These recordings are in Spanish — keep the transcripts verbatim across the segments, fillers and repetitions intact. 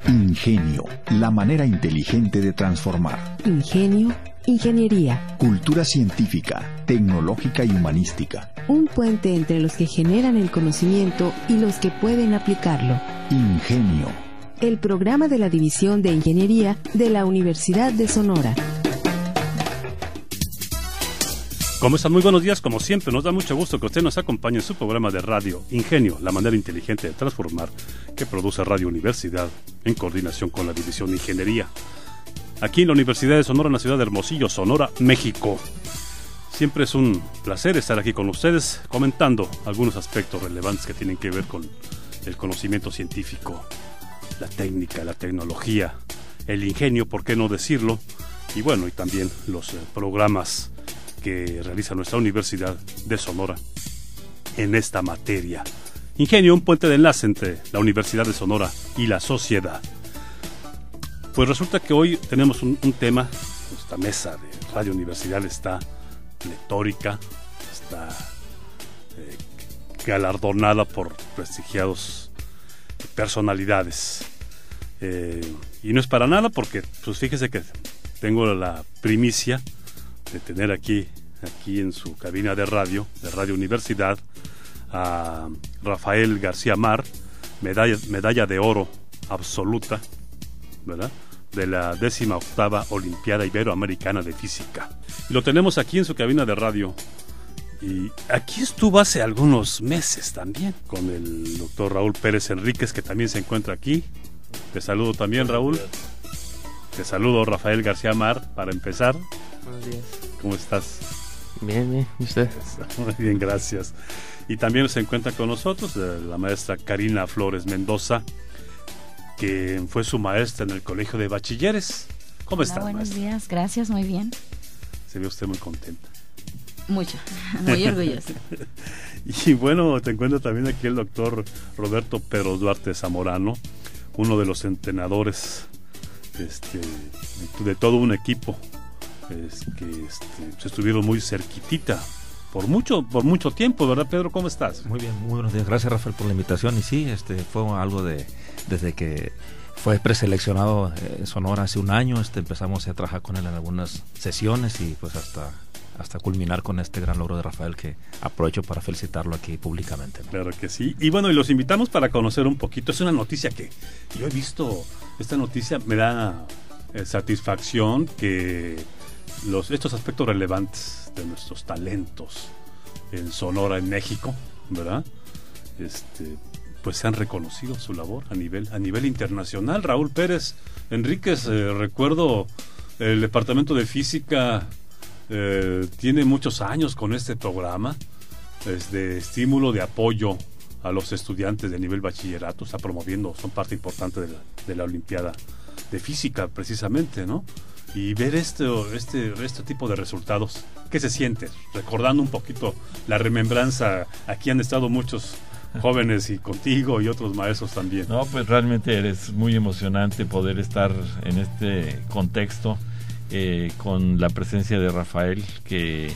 Ingenio, la manera inteligente de transformar. Ingenio, ingeniería. Cultura científica, tecnológica y humanística. Un puente entre los que generan el conocimiento y los que pueden aplicarlo. Ingenio. El programa de la División de Ingeniería de la Universidad de Sonora. ¿Cómo están? Muy buenos días, como siempre, nos da mucho gusto que usted nos acompañe en su programa de radio Ingenio, la manera inteligente de transformar, que produce Radio Universidad en coordinación con la División de Ingeniería. Aquí en la Universidad de Sonora, en la ciudad de Hermosillo, Sonora, México. Siempre es un placer estar aquí con ustedes comentando algunos aspectos relevantes que tienen que ver con el conocimiento científico, la técnica, la tecnología, el ingenio, por qué no decirlo, y bueno, y también los eh, programas que realiza nuestra Universidad de Sonora en esta materia. Ingenio, un puente de enlace entre la Universidad de Sonora y la sociedad. Pues resulta que hoy tenemos un, un tema, nuestra mesa de Radio Universidad está pletórica, está eh, galardonada por prestigiados personalidades. Eh, y no es para nada porque, pues fíjese que tengo la primicia de tener aquí, aquí en su cabina de radio, de Radio Universidad, a Rafael García Mar, medalla, medalla de oro absoluta, ¿verdad?, de la décima octava Olimpiada Iberoamericana de Física. Y lo tenemos aquí en su cabina de radio. Y aquí estuvo hace algunos meses también, con el doctor Raúl Pérez Enríquez, que también se encuentra aquí. Te saludo también, Raúl. Te saludo, Rafael García Mar, para empezar. Buenos días. ¿Cómo estás? Bien, bien. ¿Y usted? Muy bien, gracias. Y también se encuentra con nosotros eh, la maestra Karina Flores Mendoza, que fue su maestra en el Colegio de Bachilleres. ¿Cómo Hola, estás, buenos maestra? días, gracias, muy bien. Se ve usted muy contenta. Mucho, muy orgullosa. Y bueno, te encuentra también aquí el doctor Roberto Pero Duarte Zamorano, uno de los entrenadores este, de todo un equipo. Es que este, se estuvieron muy cerquitita por mucho por mucho tiempo, ¿verdad, Pedro? ¿Cómo estás? Muy bien, muy buenos días. Gracias, Rafael, por la invitación. Y sí, este fue algo de desde que fue preseleccionado en eh, Sonora hace un año, este empezamos a trabajar con él en algunas sesiones y pues hasta hasta culminar con este gran logro de Rafael, que aprovecho para felicitarlo aquí públicamente, ¿no? Claro que sí. Y bueno, y los invitamos para conocer un poquito. Es una noticia que yo he visto, esta noticia me da eh, satisfacción que Los, estos aspectos relevantes de nuestros talentos en Sonora, en México, ¿verdad? Este, pues se han reconocido su labor a nivel a nivel internacional. Raúl Pérez Enríquez, eh, recuerdo el Departamento de Física eh, tiene muchos años con este programa, es de estímulo, de apoyo a los estudiantes de nivel bachillerato, está promoviendo, son parte importante de la, de la Olimpiada de Física, precisamente, ¿no? Y ver este, este, este tipo de resultados, ¿qué se siente? Recordando un poquito la remembranza, aquí han estado muchos jóvenes y contigo y otros maestros también. No, pues realmente eres muy emocionante poder estar en este contexto eh, con la presencia de Rafael, que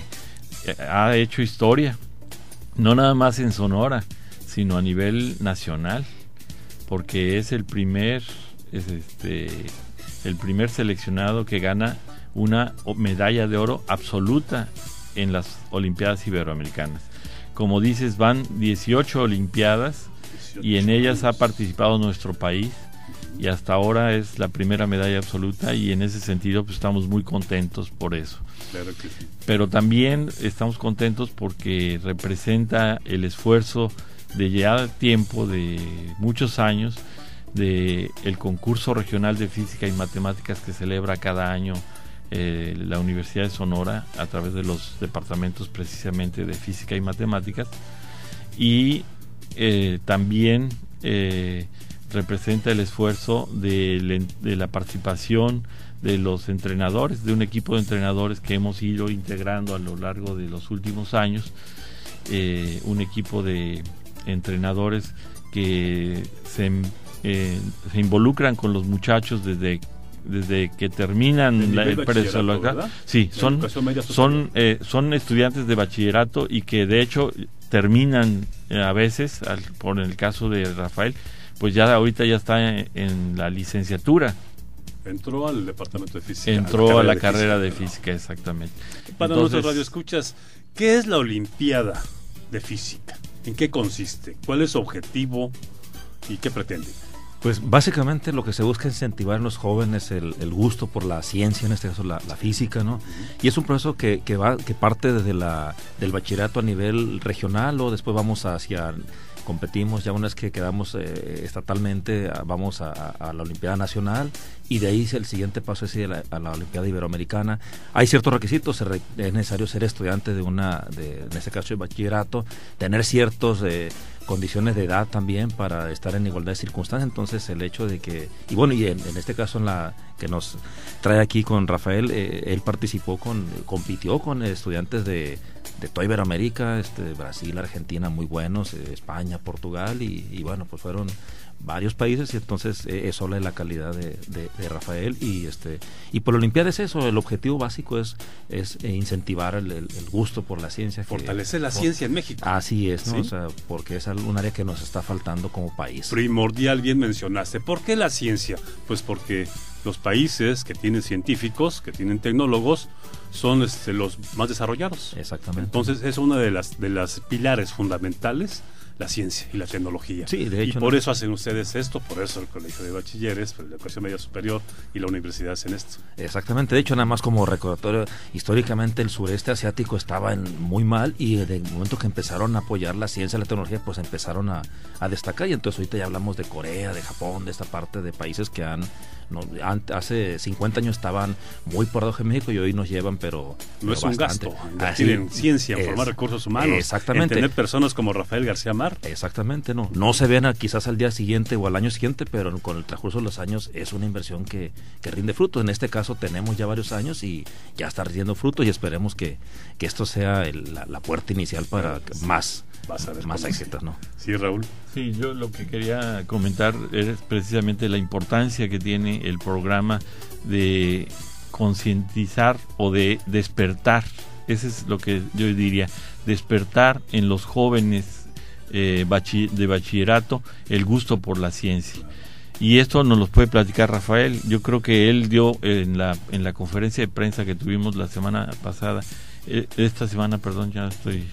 ha hecho historia, no nada más en Sonora, sino a nivel nacional, porque es el primer... es este el primer seleccionado que gana una medalla de oro absoluta en las Olimpiadas Iberoamericanas. Como dices, van dieciocho Olimpiadas y en ellas ha participado nuestro país y hasta ahora es la primera medalla absoluta, y en ese sentido pues estamos muy contentos por eso. Claro que sí. Pero también estamos contentos porque representa el esfuerzo de ya tiempo, de muchos años, de el concurso regional de física y matemáticas que celebra cada año eh, la Universidad de Sonora a través de los departamentos precisamente de física y matemáticas, y eh, también eh, representa el esfuerzo de, de la participación de los entrenadores, de un equipo de entrenadores que hemos ido integrando a lo largo de los últimos años, eh, un equipo de entrenadores que se Eh, se involucran con los muchachos desde desde que terminan la, el preescolar. Sí, son son eh, son estudiantes de bachillerato y que de hecho terminan eh, a veces, al, por el caso de Rafael, pues ya ahorita ya está en, en la licenciatura. Entró al departamento de física. Entró a la, de carrera física, de física, exactamente. Para Entonces, nuestros radioescuchas, ¿qué es la Olimpiada de Física? ¿En qué consiste? ¿Cuál es su objetivo y qué pretende? Pues básicamente lo que se busca es incentivar en los jóvenes el, el gusto por la ciencia, en este caso la, la física, ¿no? Y es un proceso que, que va que parte desde la del bachillerato a nivel regional, o después vamos hacia competimos, ya una vez que quedamos eh, estatalmente, vamos a, a la Olimpiada Nacional, y de ahí el siguiente paso es ir a la, a la Olimpiada Iberoamericana. Hay ciertos requisitos, se re, es necesario ser estudiante de una, de, en este caso de bachillerato, tener ciertos eh, condiciones de edad también para estar en igualdad de circunstancias. Entonces el hecho de que, y bueno, y en, en este caso en la que nos trae aquí con Rafael, eh, él participó con, compitió con estudiantes de de toda Iberoamérica, este, Brasil, Argentina, muy buenos, eh, España, Portugal, y, y bueno, pues fueron varios países, y entonces eh, eso habla de la calidad de, de, de Rafael, y este y por la Olimpiada es eso, el objetivo básico es es eh, incentivar el, el, el gusto por la ciencia, fortalecer que, la por, ciencia en México. Así es, ¿no? ¿Sí? O sea, porque es un área que nos está faltando como país. Primordial, bien mencionaste. ¿Por qué la ciencia? Pues porque los países que tienen científicos, que tienen tecnólogos, son este, los más desarrollados. Exactamente. Entonces es una de las de las pilares fundamentales, la ciencia y la tecnología. Sí, de hecho. Y por no. eso hacen ustedes esto, por eso el Colegio de Bachilleres, la Educación Media Superior y la universidad hacen esto. Exactamente, de hecho, nada más como recordatorio, históricamente el sureste asiático estaba en muy mal, y desde el momento que empezaron a apoyar la ciencia y la tecnología, pues empezaron a, a destacar, y entonces ahorita ya hablamos de Corea, de Japón, de esta parte de países que han, no, han hace cincuenta años estaban muy por debajo de México, y hoy nos llevan, pero no pero es un bastante. gasto invertir en ciencia, en es, formar recursos humanos, exactamente, en tener personas como Rafael García Mar. Exactamente, no no se ven a, quizás al día siguiente o al año siguiente, pero con el transcurso de los años es una inversión que, que rinde frutos. En este caso tenemos ya varios años y ya está rindiendo frutos, y esperemos que, que esto sea el, la, la puerta inicial para sí, más, más éxitos, ¿no? Sí, Raúl. Sí, yo lo que quería comentar es precisamente la importancia que tiene el programa de concientizar o de despertar. Ese es lo que yo diría, despertar en los jóvenes eh, bachi- de bachillerato el gusto por la ciencia. Y esto nos lo puede platicar Rafael. Yo creo que él dio en la en la conferencia de prensa que tuvimos la semana pasada, eh, esta semana, perdón, ya estoy...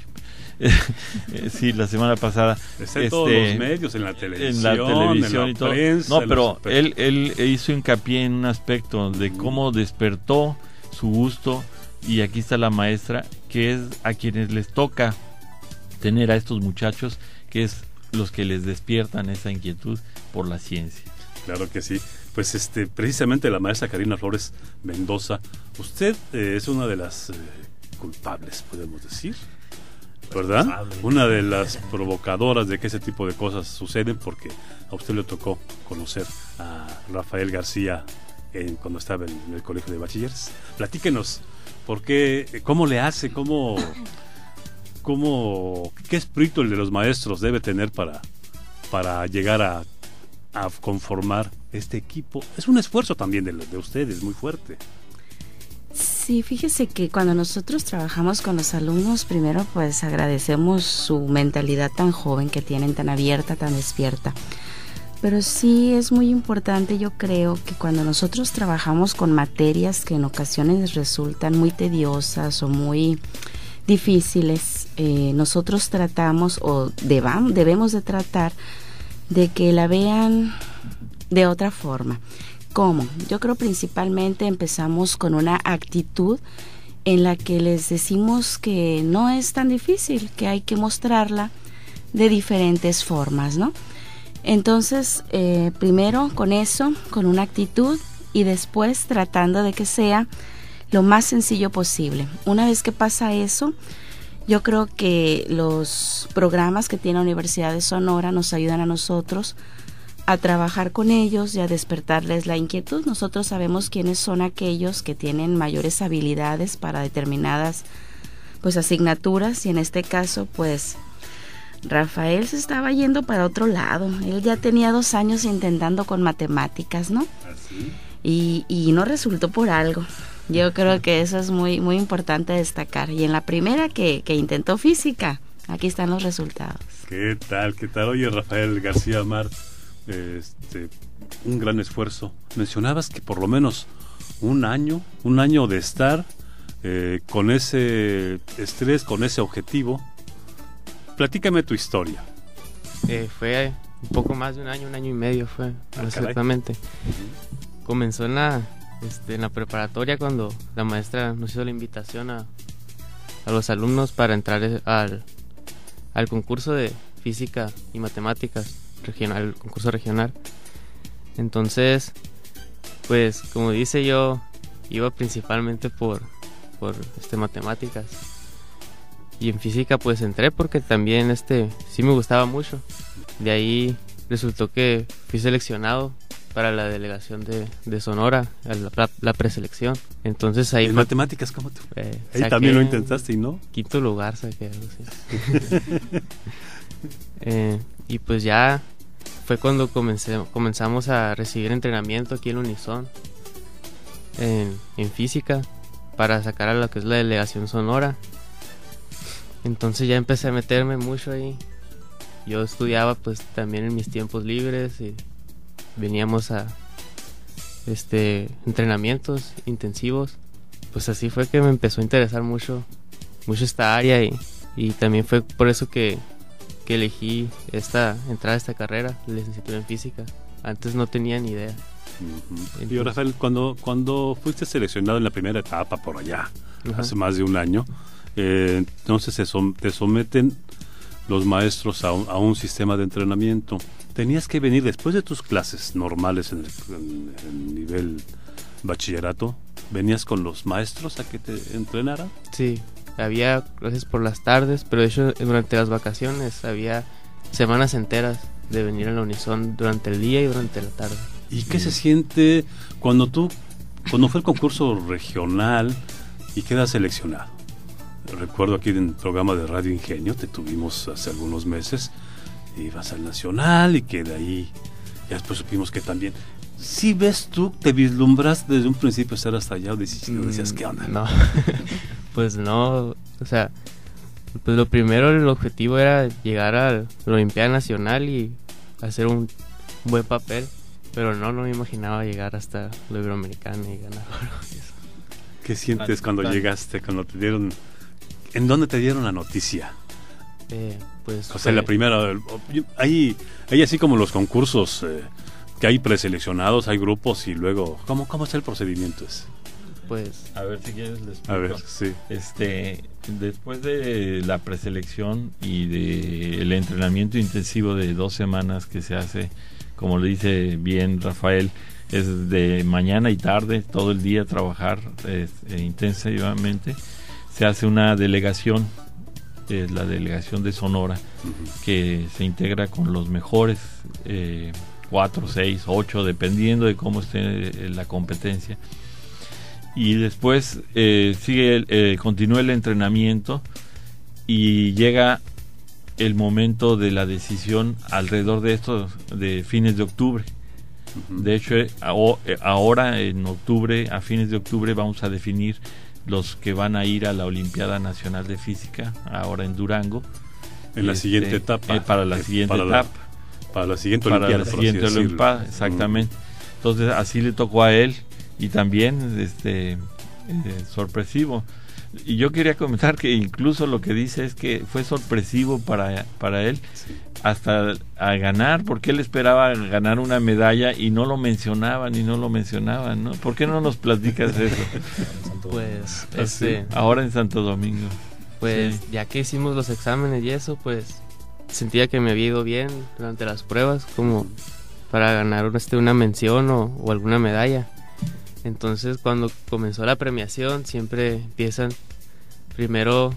sí, la semana pasada está en este, todos los medios, en la televisión, en la televisión en la y todo. prensa, no, pero los... él él hizo hincapié en un aspecto de cómo despertó su gusto, y aquí está la maestra, que es a quienes les toca tener a estos muchachos, que es los que les despiertan esa inquietud por la ciencia. Claro que sí. Pues este, precisamente la maestra Karina Flores Mendoza, usted eh, es una de las eh, culpables, podemos decir, ¿verdad? Una de las provocadoras de que ese tipo de cosas suceden, porque a usted le tocó conocer a Rafael García en, cuando estaba en, en el Colegio de Bachilleres. Platíquenos, ¿por qué, cómo le hace, cómo, cómo, qué espíritu el de los maestros debe tener para, para llegar a, a conformar este equipo? Es un esfuerzo también de, de ustedes, muy fuerte. Sí, fíjese que cuando nosotros trabajamos con los alumnos, primero pues agradecemos su mentalidad tan joven que tienen, tan abierta, tan despierta. Pero sí es muy importante, yo creo, que cuando nosotros trabajamos con materias que en ocasiones resultan muy tediosas o muy difíciles, eh, nosotros tratamos o debam, debemos de tratar de que la vean de otra forma. ¿Cómo? Yo creo principalmente empezamos con una actitud en la que les decimos que no es tan difícil, que hay que mostrarla de diferentes formas, ¿no? Entonces, eh, primero con eso, con una actitud, y después tratando de que sea lo más sencillo posible. Una vez que pasa eso, yo creo que los programas que tiene la Universidad de Sonora nos ayudan a nosotros a trabajar con ellos y a despertarles la inquietud. Nosotros sabemos quiénes son aquellos que tienen mayores habilidades para determinadas pues asignaturas, y en este caso pues Rafael se estaba yendo para otro lado. Él ya tenía dos años intentando con matemáticas, ¿no? ¿Así? Y, y no resultó por algo. Yo creo que eso es muy, muy importante destacar. Y en la primera que, que intentó física, aquí están los resultados. ¿Qué tal? ¿Qué tal? Oye, Rafael García Mar, este, un gran esfuerzo. Mencionabas que por lo menos un año, un año de estar eh, con ese estrés, con ese objetivo. Platícame tu historia. Eh, fue un poco más de un año, un año y medio fue, Ah, exactamente. Uh-huh. Comenzó en la, este, en la preparatoria cuando la maestra nos hizo la invitación a, a los alumnos para entrar al, al concurso de física y matemáticas regional, el concurso regional. Entonces, pues como dice, yo iba principalmente por, por este, matemáticas. Y en física pues entré porque también este sí me gustaba mucho. De ahí resultó que fui seleccionado para la delegación de, de Sonora, la, la preselección. Entonces ahí ¿En fue, matemáticas cómo te fue? eh, Ahí saqué también lo intentaste y no. quinto lugar, saqué algo así. eh, y pues ya fue cuando comencé, comenzamos a recibir entrenamiento aquí en Unison en, en física para sacar a lo que es la delegación Sonora. Entonces ya empecé a meterme mucho ahí. Yo estudiaba pues también en mis tiempos libres y veníamos a este entrenamientos intensivos. Pues así fue que me empezó a interesar mucho mucho esta área y, y también fue por eso que, que elegí esta entrar a esta carrera, licenciatura en física. Antes no tenía ni idea. Uh-huh. Entonces, Y Rafael, cuando, cuando fuiste seleccionado en la primera etapa por allá, ajá. hace más de un año, eh, entonces se som- te someten los maestros a un, a un sistema de entrenamiento. Tenías que venir después de tus clases normales en el, en el nivel bachillerato. ¿Venías con los maestros a que te entrenaran? Sí, había clases por las tardes, pero de hecho durante las vacaciones había semanas enteras de venir a la Unison durante el día y durante la tarde. ¿Y qué se siente cuando tú, cuando fue el concurso regional y quedas seleccionado? Recuerdo aquí en el programa de Radio Ingenio, te tuvimos hace algunos meses, ibas al Nacional y que de ahí ya después supimos que también. ¿Sí ves tú, te vislumbras desde un principio estar hasta allá o decías, Mm, decías qué onda? No, pues no, o sea, pues lo primero, el objetivo era llegar a la Olimpiada Nacional y hacer un buen papel, pero no, no me imaginaba llegar hasta la Iberoamericana y ganar oro. ¿Qué sientes Tan- cuando tan- llegaste, cuando te dieron, en dónde te dieron la noticia? Eh, pues O sea, la fue- primera, hay, hay así como los concursos eh, que hay preseleccionados, hay grupos y luego, ¿cómo, cómo es el procedimiento ese? pues A ver si quieres les A ver, explico. sí. Este, después de la preselección y de el entrenamiento intensivo de dos semanas que se hace, como le dice bien Rafael, es de mañana y tarde, todo el día trabajar eh, eh, intensivamente. Se hace una delegación, es la delegación de Sonora, Uh-huh. que se integra con los mejores, eh, cuatro, seis, ocho, dependiendo de cómo esté eh, la competencia. Y después eh, sigue el, eh, continúa el entrenamiento y llega el momento de la decisión alrededor de esto, de fines de octubre. Uh-huh. De hecho, eh, aho- eh, ahora en octubre, a fines de octubre, vamos a definir los que van a ir a la Olimpiada Nacional de Física, ahora en Durango. En la Este, siguiente etapa. eh, para la Eh, siguiente para la- etapa. Para la siguiente Para Olimpiada. la por así siguiente decirlo. Olimpiada, exactamente. Entonces, así le tocó a él y también este eh, sorpresivo. Y yo quería comentar que incluso lo que dice es que fue sorpresivo para, para él Sí. hasta a ganar, porque él esperaba ganar una medalla y no lo mencionaban y no lo mencionaban, ¿no? ¿Por qué no nos platicas eso? pues ¿Ah, este sí? Ahora en Santo Domingo. pues Sí. ya que hicimos los exámenes y eso, pues sentía que me había ido bien durante las pruebas, como para ganar este, una mención o, o alguna medalla. Entonces cuando comenzó la premiación siempre empiezan primero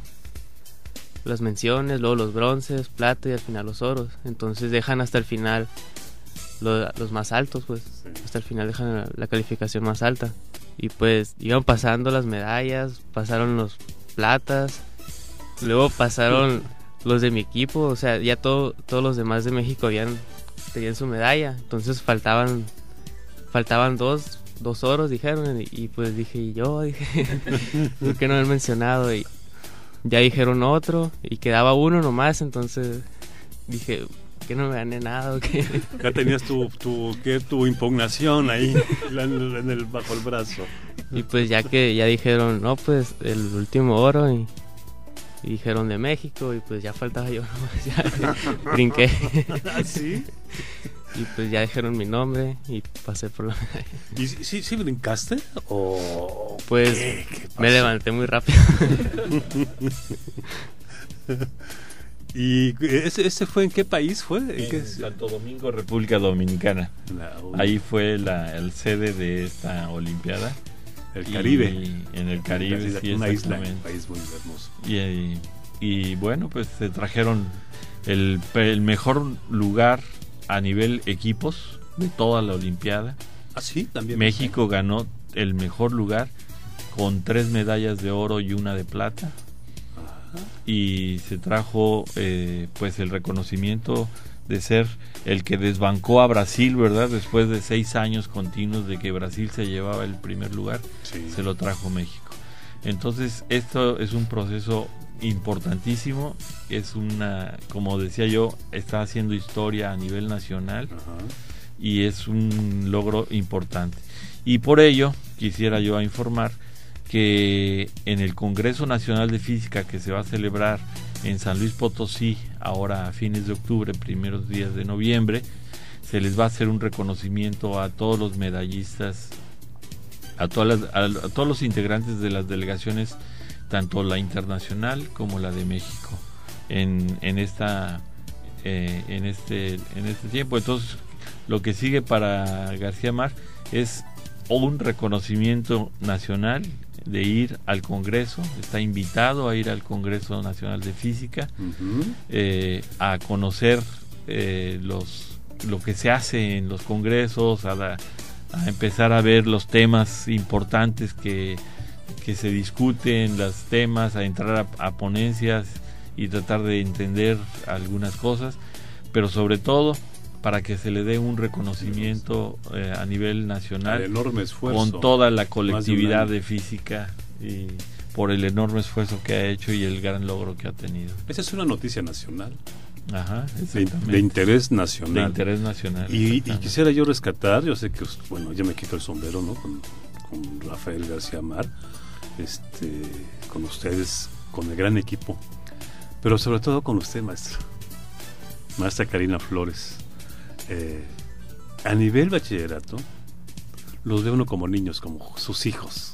las menciones, luego los bronces, plata y al final los oros. Entonces dejan hasta el final lo- los más altos, pues Sí. hasta el final dejan la, la calificación más alta. Y pues iban pasando las medallas, pasaron los platas, luego pasaron los de mi equipo, o sea, ya todo, todos los demás de México habían tenían su medalla, entonces faltaban faltaban dos dos oros, dijeron, y, y pues dije, y yo dije, ¿por qué no me han mencionado? Y ya dijeron otro y quedaba uno nomás, entonces dije, que no me gané nada o qué. Ya tenías tu, tu, ¿qué? Tu impugnación ahí en el, bajo el brazo. Y pues ya que ya dijeron, no, pues el último oro y, y dijeron de México y pues ya faltaba yo nomás, ya brinqué. ¿Ah, sí? Y pues ya dijeron mi nombre y pasé por la medalla. ¿Y sí, sí brincaste? ¿O pues qué? ¿Qué me levanté muy rápido? ¿Y ese, ese fue en qué país fue? ¿En, en qué? Santo Domingo, República Dominicana. La, Ahí fue la el sede de esta Olimpiada. El Caribe. Y en el Caribe, la, sí, una isla, un exactamente. país muy hermoso. Y, y, y bueno, pues se trajeron el, el mejor lugar a nivel equipos de toda la Olimpiada. ¿Ah, sí? También. México ganó el mejor lugar con tres medallas de oro y una de plata. Y se trajo eh, pues el reconocimiento de ser el que desbancó a Brasil, ¿verdad? Después de seis años continuos de que Brasil se llevaba el primer lugar, sí. Se lo trajo México. Entonces esto es un proceso importantísimo, es una, como decía yo, está haciendo historia a nivel nacional. Ajá. Y es un logro importante. Y por ello quisiera yo informar que en el Congreso Nacional de Física que se va a celebrar en San Luis Potosí, ahora a fines de octubre, primeros días de noviembre, se les va a hacer un reconocimiento a todos los medallistas, a, todas las, a, a todos los integrantes de las delegaciones, tanto la internacional como la de México, en, en, esta, eh, en, este, en este tiempo. Entonces, lo que sigue para García Mar es un reconocimiento nacional de ir al Congreso, está invitado a ir al Congreso Nacional de Física, uh-huh. eh, a conocer eh, los lo que se hace en los congresos, a, la, a empezar a ver los temas importantes que, que se discuten, los temas, a entrar a, a ponencias y tratar de entender algunas cosas, pero sobre todo para que se le dé un reconocimiento eh, a nivel nacional, enorme esfuerzo, con toda la colectividad de, de física, y por el enorme esfuerzo que ha hecho y el gran logro que ha tenido. Esa es una noticia nacional. Ajá, de, de interés nacional. De interés nacional. Y, y quisiera yo rescatar, yo sé que, bueno, ya me quito el sombrero, ¿no? Con, con Rafael García Mar, este, con ustedes, con el gran equipo, pero sobre todo con usted, maestra, maestra Karina Flores. Eh, a nivel bachillerato los ve uno como niños, como sus hijos,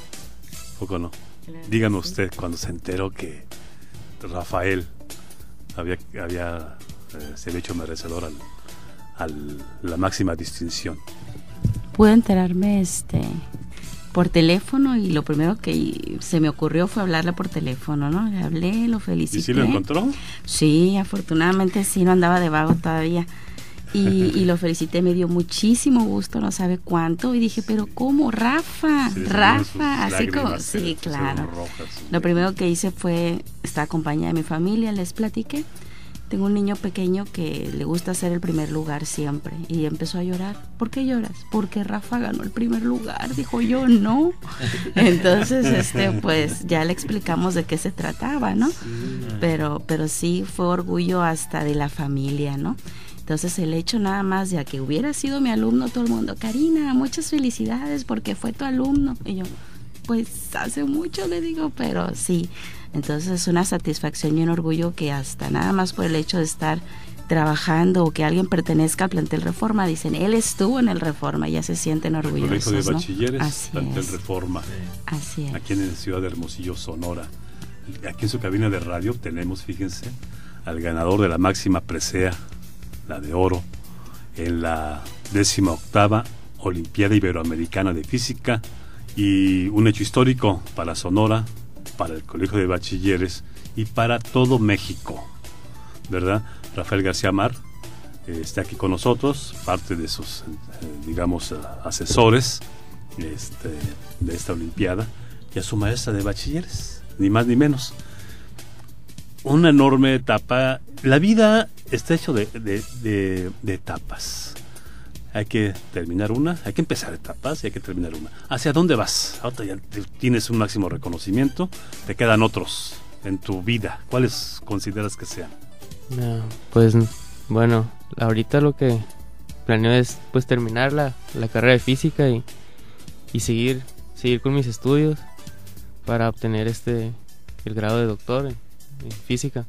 ¿o no? Claro, dígame sí. Usted, cuando se enteró que Rafael había, había eh, se había hecho merecedor al, al la máxima distinción. Pude enterarme este por teléfono y lo primero que se me ocurrió fue hablarle por teléfono, ¿no? Le hablé, lo felicité. ¿Y sí lo encontró? Sí, afortunadamente sí, no andaba de vago todavía. Y, y lo felicité, me dio muchísimo gusto, no sabe cuánto, y dije, pero ¿cómo? Rafa, sí, Rafa, así como, sí, claro. Rojas, lo primero que hice fue estar acompañada de mi familia, les platiqué. Tengo un niño pequeño que le gusta hacer el primer lugar siempre, y empezó a llorar. ¿Por qué lloras? Porque Rafa ganó el primer lugar, dijo yo, no. Entonces, este, pues, ya le explicamos de qué se trataba, ¿no? Pero, pero sí fue orgullo hasta de la familia, ¿no? Entonces el hecho nada más de que hubiera sido mi alumno, todo el mundo, Karina, muchas felicidades porque fue tu alumno. Y yo, pues hace mucho le digo, pero sí. Entonces es una satisfacción y un orgullo que hasta nada más por el hecho de estar trabajando o que alguien pertenezca al plantel Reforma, dicen, él estuvo en el Reforma, ya se sienten orgullosos. El Colegio de ¿no? Bachilleres, Así plantel es. Reforma, Así es. Aquí en la ciudad de Hermosillo, Sonora. Aquí en su cabina de radio tenemos, fíjense, al ganador de la máxima presea, la de oro, en la décima octava Olimpiada Iberoamericana de Física, y un hecho histórico para Sonora, para el Colegio de Bachilleres y para todo México, ¿verdad? Rafael García Mar eh, está aquí con nosotros, parte de sus, eh, digamos, asesores este, de esta Olimpiada, y a su maestra de bachilleres, ni más ni menos. Una enorme etapa. La vida está hecho de, de, de, de etapas. Hay que terminar una, hay que empezar etapas y hay que terminar una. ¿Hacia dónde vas? Ahora ya tienes un máximo reconocimiento, te quedan otros en tu vida. ¿Cuáles consideras que sean? No, pues Bueno, ahorita lo que planeo es pues terminar la, la carrera de física y, y seguir, seguir con mis estudios para obtener este el grado de doctor en, en física.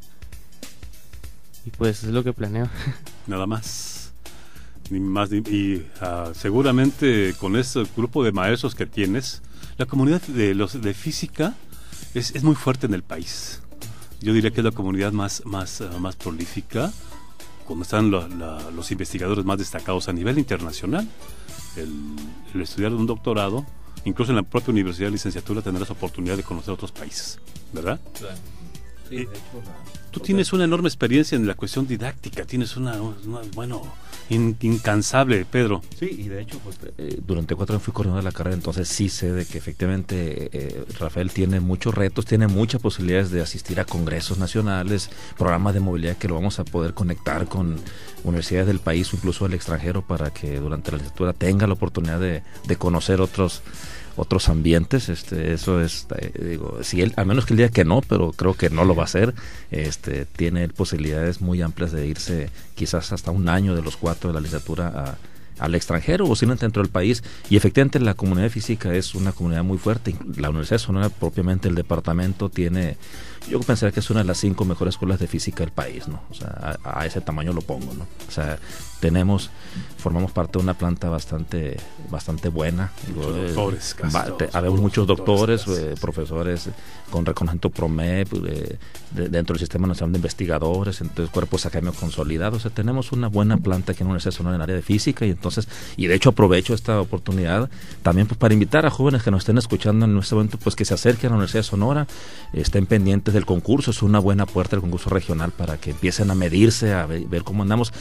Y pues es lo que planeo. Nada más. Ni más ni, y uh, seguramente con ese grupo de maestros que tienes, la comunidad de los de física es, es muy fuerte en el país. Yo diría que es la comunidad más, más, uh, más prolífica, cuando están lo, la, los investigadores más destacados a nivel internacional. El, el estudiar un doctorado, incluso en la propia universidad de licenciatura, tendrás oportunidad de conocer otros países, ¿verdad? Claro. Sí, de hecho, la... Tú tienes una enorme experiencia en la cuestión didáctica, tienes una, una bueno, in, incansable, Pedro. Sí, y de hecho, pues, eh, durante cuatro años fui coordinador de la carrera, entonces sí sé de que efectivamente eh, Rafael tiene muchos retos, tiene muchas posibilidades de asistir a congresos nacionales, programas de movilidad que lo vamos a poder conectar con universidades del país o incluso del extranjero para que durante la licenciatura tenga la oportunidad de, de conocer otros otros ambientes. Este, eso es, eh, digo, si él, a menos que él diga que no, pero creo que no lo va a hacer, este, tiene posibilidades muy amplias de irse quizás hasta un año de los cuatro de la licenciatura a, al extranjero o simplemente dentro del país. Y efectivamente la comunidad de física es una comunidad muy fuerte. La Universidad de Sonora, propiamente el departamento, tiene, yo pensaría que es una de las cinco mejores escuelas de física del país, ¿no? O sea, a, a ese tamaño lo pongo, ¿no? O sea, tenemos, formamos parte de una planta bastante bastante buena. Muchos eh, doctores, casi va, te, habemos muchos doctores, doctores eh, profesores con reconocimiento PROMEP, eh, de, dentro del Sistema Nacional de Investigadores, entonces cuerpos académicos consolidados. O sea, tenemos una buena planta aquí en la Universidad de Sonora en el área de física, y entonces, y de hecho aprovecho esta oportunidad también pues para invitar a jóvenes que nos estén escuchando en este momento, pues que se acerquen a la Universidad de Sonora, estén pendientes del concurso. Es una buena puerta del concurso regional para que empiecen a medirse, a ver, ver cómo andamos.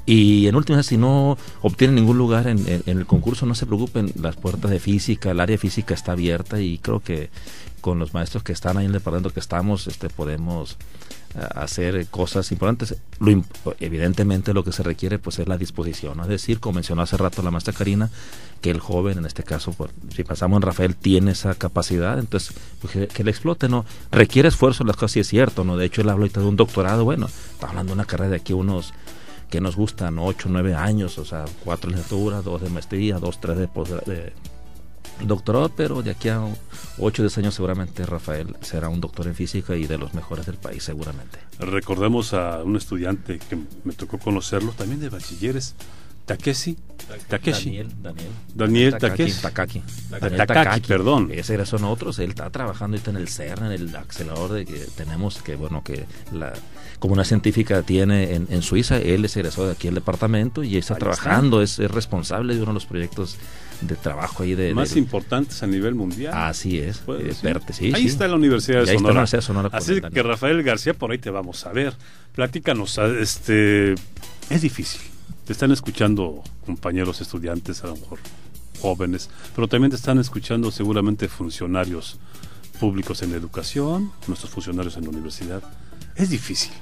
Y en última, si no obtienen ningún lugar en, en, en el concurso, no se preocupen, las puertas de física, el área de física está abierta, y creo que con los maestros que están ahí en el departamento que estamos, este, podemos uh, hacer cosas importantes. Lo, evidentemente lo que se requiere pues es la disposición, ¿no? Es decir, como mencionó hace rato la maestra Karina, que el joven, en este caso, pues, si pasamos en Rafael, tiene esa capacidad, entonces pues, que, que le explote, ¿no? Requiere esfuerzo, las cosas sí es cierto, ¿no? De hecho, él habla ahorita de un doctorado. Bueno, está hablando de una carrera de aquí unos que nos gustan ocho, nueve años, o sea, cuatro de licenciatura, dos de maestría, dos, tres de, de doctorado, pero de aquí a ocho, diez años seguramente Rafael será un doctor en física y de los mejores del país, seguramente. Recordemos a un estudiante que me tocó conocerlo, también de bachilleres, Takeshi. Takeshi. Daniel, Daniel. Daniel Takeshi. Takaki. Daniel Takaki, perdón. Ese era son otros. Él está trabajando ahorita en el CERN, en el acelerador de que tenemos, que bueno, que la comunidad científica tiene en, en Suiza. Él es egresado de aquí el departamento y está Ahí trabajando, está. Es, es responsable de uno de los proyectos de trabajo ahí de más de, importantes a nivel mundial. Así es. Eh, verte, sí, ahí sí. está la Universidad de Sonora. Ahí está la Universidad de Sonora. Así que Daniel. Rafael García, por ahí te vamos a ver. Platícanos, este, es difícil. Te están escuchando compañeros estudiantes, a lo mejor jóvenes, pero también te están escuchando seguramente funcionarios públicos en la educación, nuestros funcionarios en la universidad. Es difícil.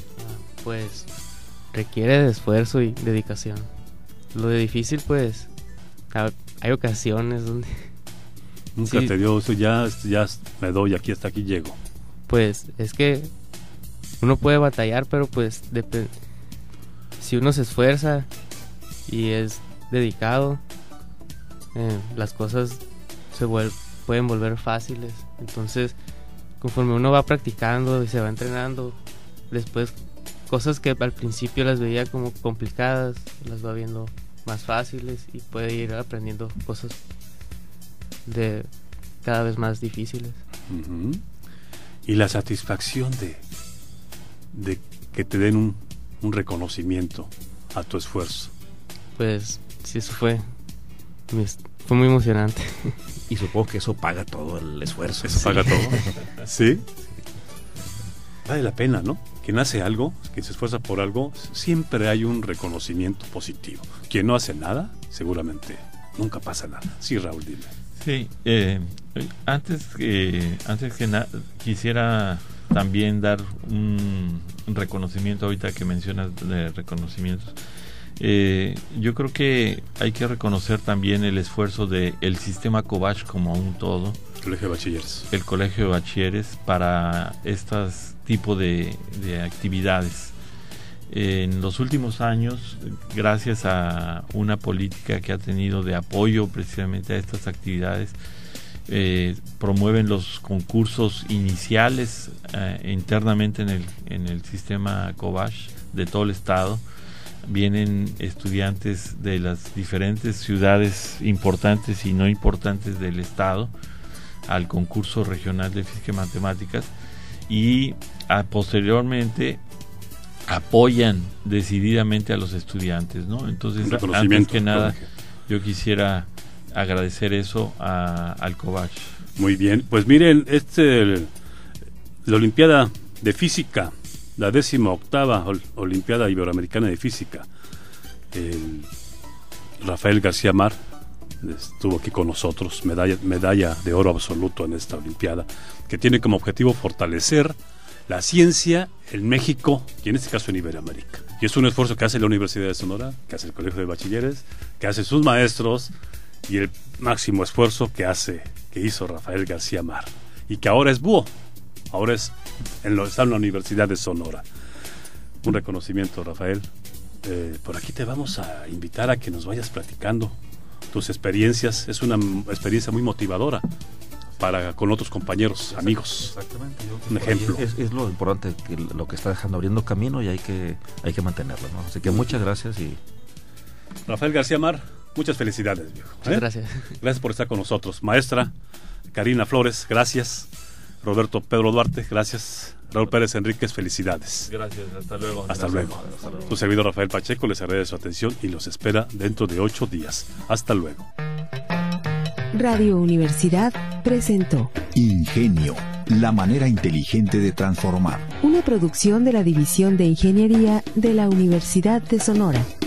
Pues requiere de esfuerzo y dedicación. Lo de difícil, pues, hay ocasiones donde... Nunca sí, te dio eso, ya, ya me doy, aquí hasta aquí llego. Pues es que uno puede batallar, pero pues depende. Si uno se esfuerza y es dedicado, eh, las cosas se vuel- pueden volver fáciles. Entonces, conforme uno va practicando y se va entrenando, después cosas que al principio las veía como complicadas, las va viendo más fáciles y puede ir aprendiendo cosas de cada vez más difíciles. Uh-huh. Y la satisfacción de, de que te den un un reconocimiento a tu esfuerzo. Pues sí, eso fue fue muy emocionante. Y supongo que eso paga todo el esfuerzo. Eso sí. paga todo. ¿Sí? Vale la pena, ¿no? Quien hace algo, quien se esfuerza por algo, siempre hay un reconocimiento positivo. Quien no hace nada, seguramente nunca pasa nada. Sí, Raúl, dime. Sí, eh, antes que antes que nada quisiera también dar un reconocimiento ahorita que mencionas de reconocimientos. Eh, yo creo que hay que reconocer también el esfuerzo del sistema Cobach como un todo. Colegio de Bachilleres. El Colegio de Bachilleres para estos tipos de, de actividades. En los últimos años, gracias a una política que ha tenido de apoyo precisamente a estas actividades, eh, promueven los concursos iniciales eh, internamente en el, en el sistema COBACH de todo el estado. Vienen estudiantes de las diferentes ciudades importantes y no importantes del estado al concurso regional de física y matemáticas, y a, posteriormente apoyan decididamente a los estudiantes, ¿no? Entonces, antes que nada, yo quisiera agradecer eso a, al COBACH. Muy bien, pues miren, este el, la Olimpiada de Física, la décima octava Olimpiada Iberoamericana de Física, el Rafael García Mar estuvo aquí con nosotros, medalla, medalla de oro absoluto en esta Olimpiada, que tiene como objetivo fortalecer la ciencia en México y en este caso en Iberoamérica. Y es un esfuerzo que hace la Universidad de Sonora, que hace el Colegio de Bachilleres, que hace sus maestros, y el máximo esfuerzo que hace, que hizo Rafael García Mar, y que ahora es búho, ahora es en lo, está en la Universidad de Sonora. Un reconocimiento, Rafael. Eh, por aquí te vamos a invitar a que nos vayas platicando tus experiencias. Es una experiencia muy motivadora para con otros compañeros, amigos. Exactamente. Un ejemplo. Es, es lo importante, que lo que está dejando, abriendo camino, y hay que hay que mantenerlo, ¿no? Así que muchas gracias. Y Rafael García Mar, muchas felicidades, viejo. ¿eh? Gracias. Gracias por estar con nosotros. Maestra Karina Flores, gracias. Roberto Pedro Duarte, gracias. Raúl Pérez Enríquez, felicidades. Gracias, hasta luego. Hasta Gracias. luego. Hasta luego. Tu servidor Rafael Pacheco les agradece su atención y los espera dentro de ocho días. Hasta luego. Radio Universidad presentó Ingenio, la manera inteligente de transformar. una producción de la División de Ingeniería de la Universidad de Sonora.